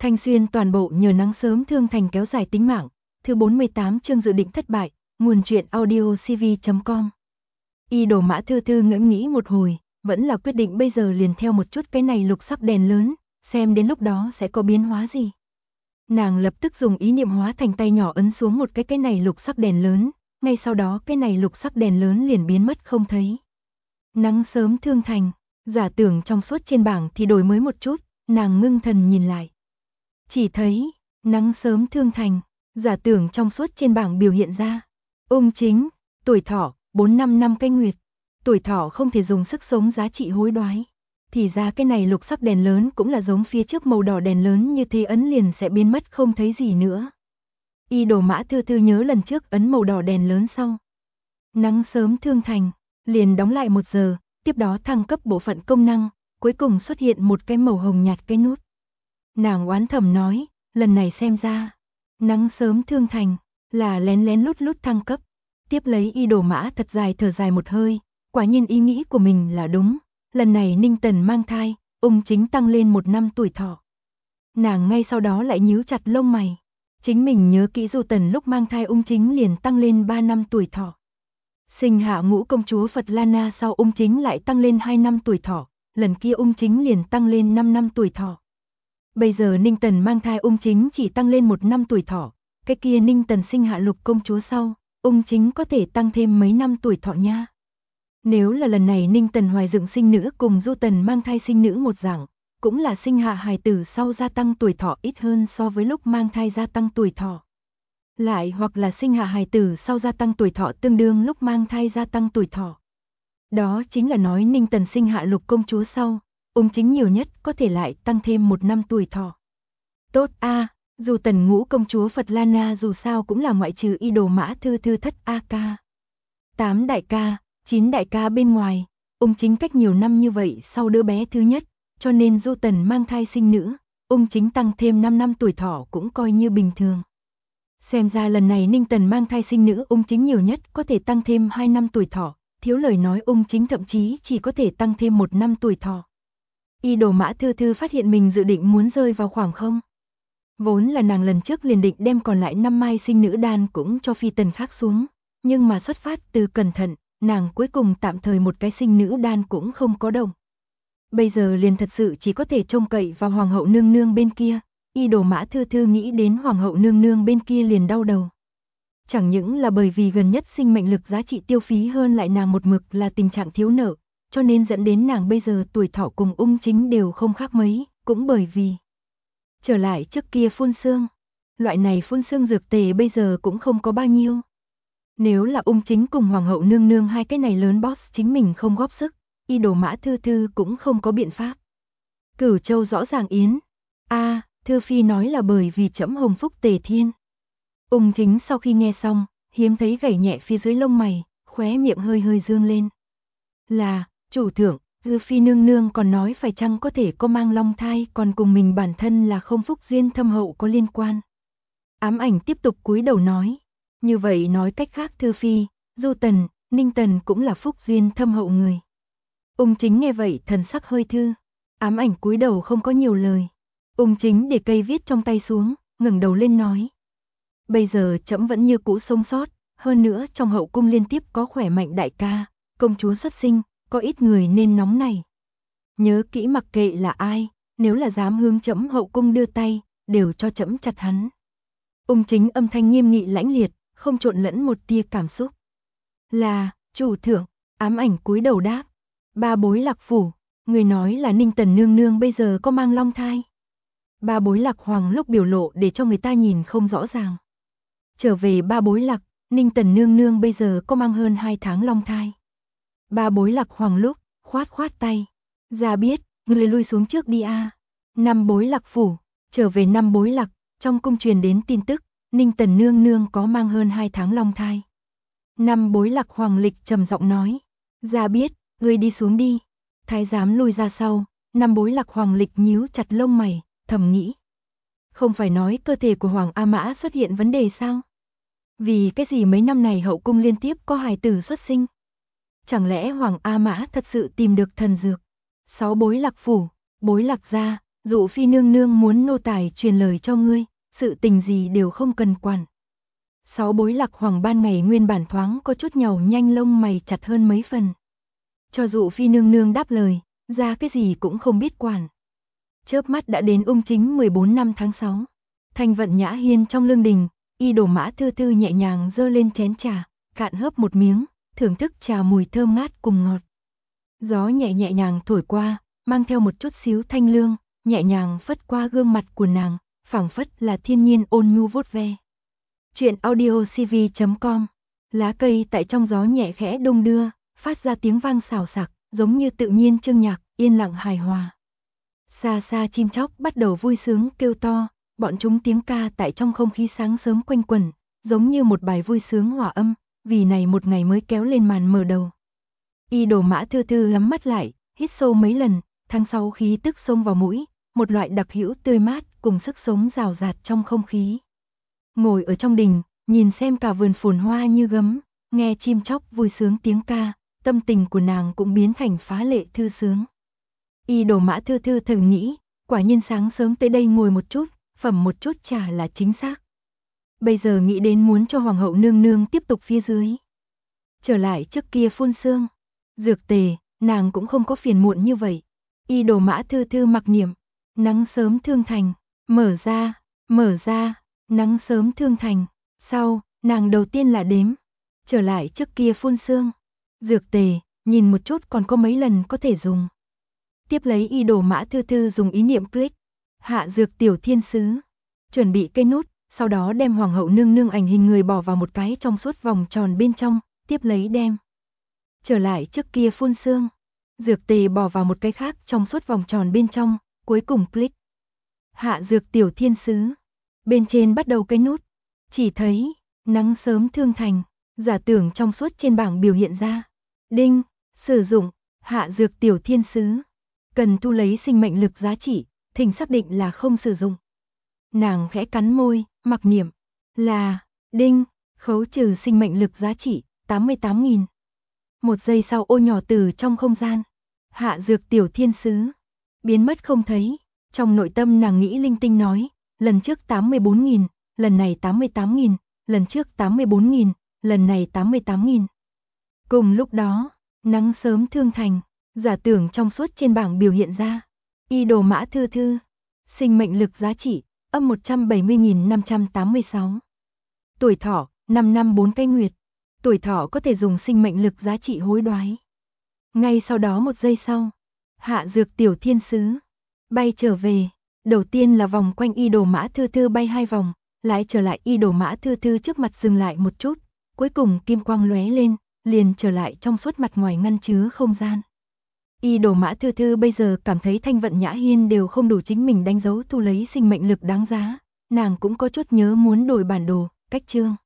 Thanh Xuyên toàn bộ nhờ nắng sớm thương thành kéo dài tính mạng. Thứ 48 chương dự định thất bại. Nguồn truyện audio cv.com. Y Đồ Mã Thư Thư ngẫm nghĩ một hồi, vẫn là quyết định bây giờ liền theo một chút cái này lục sắc đèn lớn, xem đến lúc đó sẽ có biến hóa gì. Nàng lập tức dùng ý niệm hóa thành tay nhỏ ấn xuống một cái này lục sắc đèn lớn, ngay sau đó cái này lục sắc đèn lớn liền biến mất không thấy. Nắng sớm thương thành, giả tưởng trong suốt trên bảng thì đổi mới một chút, nàng ngưng thần nhìn lại. Chỉ thấy, nắng sớm thương thành, giả tưởng trong suốt trên bảng biểu hiện ra. Ung Chính, tuổi thọ, 455 năm canh nguyệt. Tuổi thọ không thể dùng sức sống giá trị hối đoái. Thì ra cái này lục sắc đèn lớn cũng là giống phía trước màu đỏ đèn lớn như thế ấn liền sẽ biến mất không thấy gì nữa. Y Đồ Mã Thư Thư nhớ lần trước ấn màu đỏ đèn lớn sau. Nắng sớm thương thành, liền đóng lại 1 giờ, tiếp đó thăng cấp bộ phận công năng, cuối cùng xuất hiện một cái màu hồng nhạt cái nút. Nàng oán thầm nói, lần này xem ra, nắng sớm thương thành, là lén lén lút lút thăng cấp. Tiếp lấy Y Đồ Mã thật dài thở dài một hơi, quả nhiên ý nghĩ của mình là đúng, lần này Ninh Tần mang thai, Ung Chính tăng lên 1 năm tuổi thọ. Nàng ngay sau đó lại nhíu chặt lông mày, chính mình nhớ kỹ Du Tần lúc mang thai Ung Chính liền tăng lên 3 năm tuổi thọ. Sinh hạ Ngũ công chúa Phật Lana sau Ung Chính lại tăng lên 2 năm tuổi thọ, lần kia Ung Chính liền tăng lên 5 năm tuổi thọ. Bây giờ Ninh Tần mang thai Ung Chính chỉ tăng lên 1 năm tuổi thọ, cái kia Ninh Tần sinh hạ Lục công chúa sau, Ung Chính có thể tăng thêm mấy năm tuổi thọ nha. Nếu là lần này Ninh Tần hoài dựng sinh nữ cùng Du Tần mang thai sinh nữ một dạng, cũng là sinh hạ hài tử sau gia tăng tuổi thọ ít hơn so với lúc mang thai gia tăng tuổi thọ. Lại hoặc là sinh hạ hài tử sau gia tăng tuổi thọ tương đương lúc mang thai gia tăng tuổi thọ. Đó chính là nói Ninh Tần sinh hạ Lục công chúa sau, Ung Chính nhiều nhất có thể lại tăng thêm 1 năm tuổi thọ. Tốt a, dù Tần Ngũ công chúa Phật Lana dù sao cũng là ngoại trừ Y Đồ Mã Thư Thư thất A ca. 8 đại ca, 9 đại ca bên ngoài, Ung Chính cách nhiều năm như vậy sau đứa bé thứ nhất, cho nên Du Tần mang thai sinh nữ, Ung Chính tăng thêm 5 năm tuổi thọ cũng coi như bình thường. Xem ra lần này Ninh Tần mang thai sinh nữ Ung Chính nhiều nhất có thể tăng thêm 2 năm tuổi thọ, thiếu lời nói Ung Chính thậm chí chỉ có thể tăng thêm 1 năm tuổi thọ. Y Đồ Mã Thư Thư phát hiện mình dự định muốn rơi vào khoảng không. Vốn là nàng lần trước liền định đem còn lại 5 mai sinh nữ đan cũng cho phi tần khác xuống, nhưng mà xuất phát từ cẩn thận, nàng cuối cùng tạm thời một cái sinh nữ đan cũng không có động. Bây giờ liền thật sự chỉ có thể trông cậy vào Hoàng hậu nương nương bên kia. Y Đồ Mã Thư Thư nghĩ đến Hoàng hậu nương nương bên kia liền đau đầu. Chẳng những là bởi vì gần nhất sinh mệnh lực giá trị tiêu phí hơn lại nàng một mực là tình trạng thiếu nợ, cho nên dẫn đến nàng bây giờ tuổi thọ cùng Ung Chính đều không khác mấy, cũng bởi vì trở lại trước kia phun xương. Loại này phun xương dược tề bây giờ cũng không có bao nhiêu. Nếu là Ung Chính cùng Hoàng hậu nương nương hai cái này lớn boss chính mình không góp sức, Y Đồ Mã Thư Thư cũng không có biện pháp. Cửu Châu rõ ràng yến. A, Thư Phi nói là bởi vì trẫm hồng phúc tề thiên. Ung Chính sau khi nghe xong, hiếm thấy gảy nhẹ phía dưới lông mày, khóe miệng hơi hơi dương lên. Là, chủ thượng, Thư Phi nương nương còn nói phải chăng có thể có mang long thai còn cùng mình bản thân là không phúc duyên thâm hậu có liên quan. Ám Ảnh tiếp tục cúi đầu nói. Như vậy nói cách khác Thư Phi, Du Tần, Ninh Tần cũng là phúc duyên thâm hậu người. Ung Chính nghe vậy thần sắc hơi thư. Ám Ảnh cúi đầu không có nhiều lời. Ung Chính để cây viết trong tay xuống, ngẩng đầu lên nói. Bây giờ trẫm vẫn như cũ sống sót, hơn nữa trong hậu cung liên tiếp có khỏe mạnh đại ca, công chúa xuất sinh, có ít người nên nóng này. Nhớ kỹ mặc kệ là ai, nếu là dám hướng trẫm hậu cung đưa tay, đều cho trẫm chặt hắn. Ung Chính âm thanh nghiêm nghị lãnh liệt, không trộn lẫn một tia cảm xúc. Là, chủ thượng, Ám Ảnh cúi đầu đáp. Ba bối Lạc phủ, người nói là Ninh Tần nương nương bây giờ có mang long thai. Ba bối Lạc Hoàng lúc biểu lộ để cho người ta nhìn không rõ ràng. Trở về ba bối Lạc, Ninh Tần nương nương bây giờ có mang hơn 2 tháng long thai. Ba bối Lạc Hoàng lúc, khoát khoát tay. Ra biết, người lui xuống trước đi a. Năm bối Lạc phủ, trở về năm bối Lạc, trong cung truyền đến tin tức, Ninh Tần nương nương có mang hơn 2 tháng long thai. Năm bối Lạc Hoàng lịch trầm giọng nói. Ra biết, người đi xuống đi. Thái giám lui ra sau, năm bối Lạc Hoàng lịch nhíu chặt lông mày, thầm nghĩ. Không phải nói cơ thể của Hoàng A Mã xuất hiện vấn đề sao? Vì cái gì mấy năm này hậu cung liên tiếp có hài tử xuất sinh? Chẳng lẽ Hoàng A Mã thật sự tìm được thần dược? 6 bối Lạc phủ, bối Lạc gia, Dụ phi nương nương muốn nô tài truyền lời cho ngươi, sự tình gì đều không cần quản. Sáu bối Lạc Hoàng ban ngày nguyên bản thoáng có chút nhàu nhanh, lông mày chặt hơn mấy phần. Cho dụ phi nương nương đáp lời, ra cái gì cũng không biết quản. Chớp mắt đã đến Ung Chính 14 năm tháng 6. Thanh vận nhã hiên trong lương đình, Y Đồ Mã Thư Thư nhẹ nhàng dơ lên chén trà, cạn hớp một miếng, thưởng thức trà mùi thơm ngát cùng ngọt. Gió nhẹ nhẹ nhàng thổi qua, mang theo một chút xíu thanh lương, nhẹ nhàng phất qua gương mặt của nàng, phảng phất là thiên nhiên ôn nhu vuốt ve. Chuyện audiocv.com. Lá cây tại trong gió nhẹ khẽ đung đưa, phát ra tiếng vang xào xạc, giống như tự nhiên chương nhạc, yên lặng hài hòa. Xa xa chim chóc bắt đầu vui sướng kêu to, bọn chúng tiếng ca tại trong không khí sáng sớm quanh quẩn, giống như một bài vui sướng hòa âm, vì này một ngày mới kéo lên màn mở đầu. Y Đồ Mã Thư Thư nhắm mắt lại, hít sâu mấy lần, tháng 6 khí tức xông vào mũi, một loại đặc hữu tươi mát cùng sức sống rào rạt trong không khí. Ngồi ở trong đình, nhìn xem cả vườn phồn hoa như gấm, nghe chim chóc vui sướng tiếng ca, tâm tình của nàng cũng biến thành phá lệ thư sướng. Y Đồ Mã Thư Thư thầm nghĩ, quả nhiên sáng sớm tới đây ngồi một chút, phẩm một chút trà là chính xác. Bây giờ nghĩ đến muốn cho Hoàng hậu nương nương tiếp tục phía dưới. Trở lại trước kia phun sương, dược tề, nàng cũng không có phiền muộn như vậy. Y Đồ Mã Thư Thư mặc niệm, nắng sớm thương thành, mở ra, nắng sớm thương thành. Sau, nàng đầu tiên là đếm, trở lại trước kia phun sương, dược tề, nhìn một chút còn có mấy lần có thể dùng. Tiếp lấy Y Đồ Mã Thư Thư dùng ý niệm click, hạ dược tiểu thiên sứ, chuẩn bị cây nút, sau đó đem Hoàng hậu nương nương ảnh hình người bỏ vào một cái trong suốt vòng tròn bên trong, tiếp lấy đem trở lại trước kia phun sương, dược tề bỏ vào một cái khác trong suốt vòng tròn bên trong, cuối cùng click, hạ dược tiểu thiên sứ, bên trên bắt đầu cái nút, chỉ thấy nắng sớm thương thành, giả tưởng trong suốt trên bảng biểu hiện ra, đinh, sử dụng, hạ dược tiểu thiên sứ, cần thu lấy sinh mệnh lực giá trị, thỉnh xác định là không sử dụng. Nàng khẽ cắn môi, mặc niệm, là, đinh, khấu trừ sinh mệnh lực giá trị, 88.000. Một giây sau ô nhỏ từ trong không gian, hạ dược tiểu thiên sứ, biến mất không thấy, trong nội tâm nàng nghĩ linh tinh nói, lần trước 84.000, lần này 88.000, lần trước 84.000, lần này 88.000. Cùng lúc đó, nắng sớm thương thành, giả tưởng trong suốt trên bảng biểu hiện ra, Y Đồ Mã Thư Thư, sinh mệnh lực giá trị, âm 170.586. Tuổi thọ, 5 năm 4 cái nguyệt. Tuổi thọ có thể dùng sinh mệnh lực giá trị hối đoái. Ngay sau đó một giây sau, hạ dược tiểu thiên sứ, bay trở về, đầu tiên là vòng quanh Y Đồ Mã Thư Thư bay 2 vòng, lại trở lại Y Đồ Mã Thư Thư trước mặt dừng lại một chút, cuối cùng kim quang lóe lên, liền trở lại trong suốt mặt ngoài ngăn chứa không gian. Y Đồ Mã Thư Thư bây giờ cảm thấy Thanh vận nhã hiên đều không đủ chính mình đánh dấu thu lấy sinh mệnh lực đáng giá, nàng cũng có chút nhớ muốn đổi bản đồ, cách chương.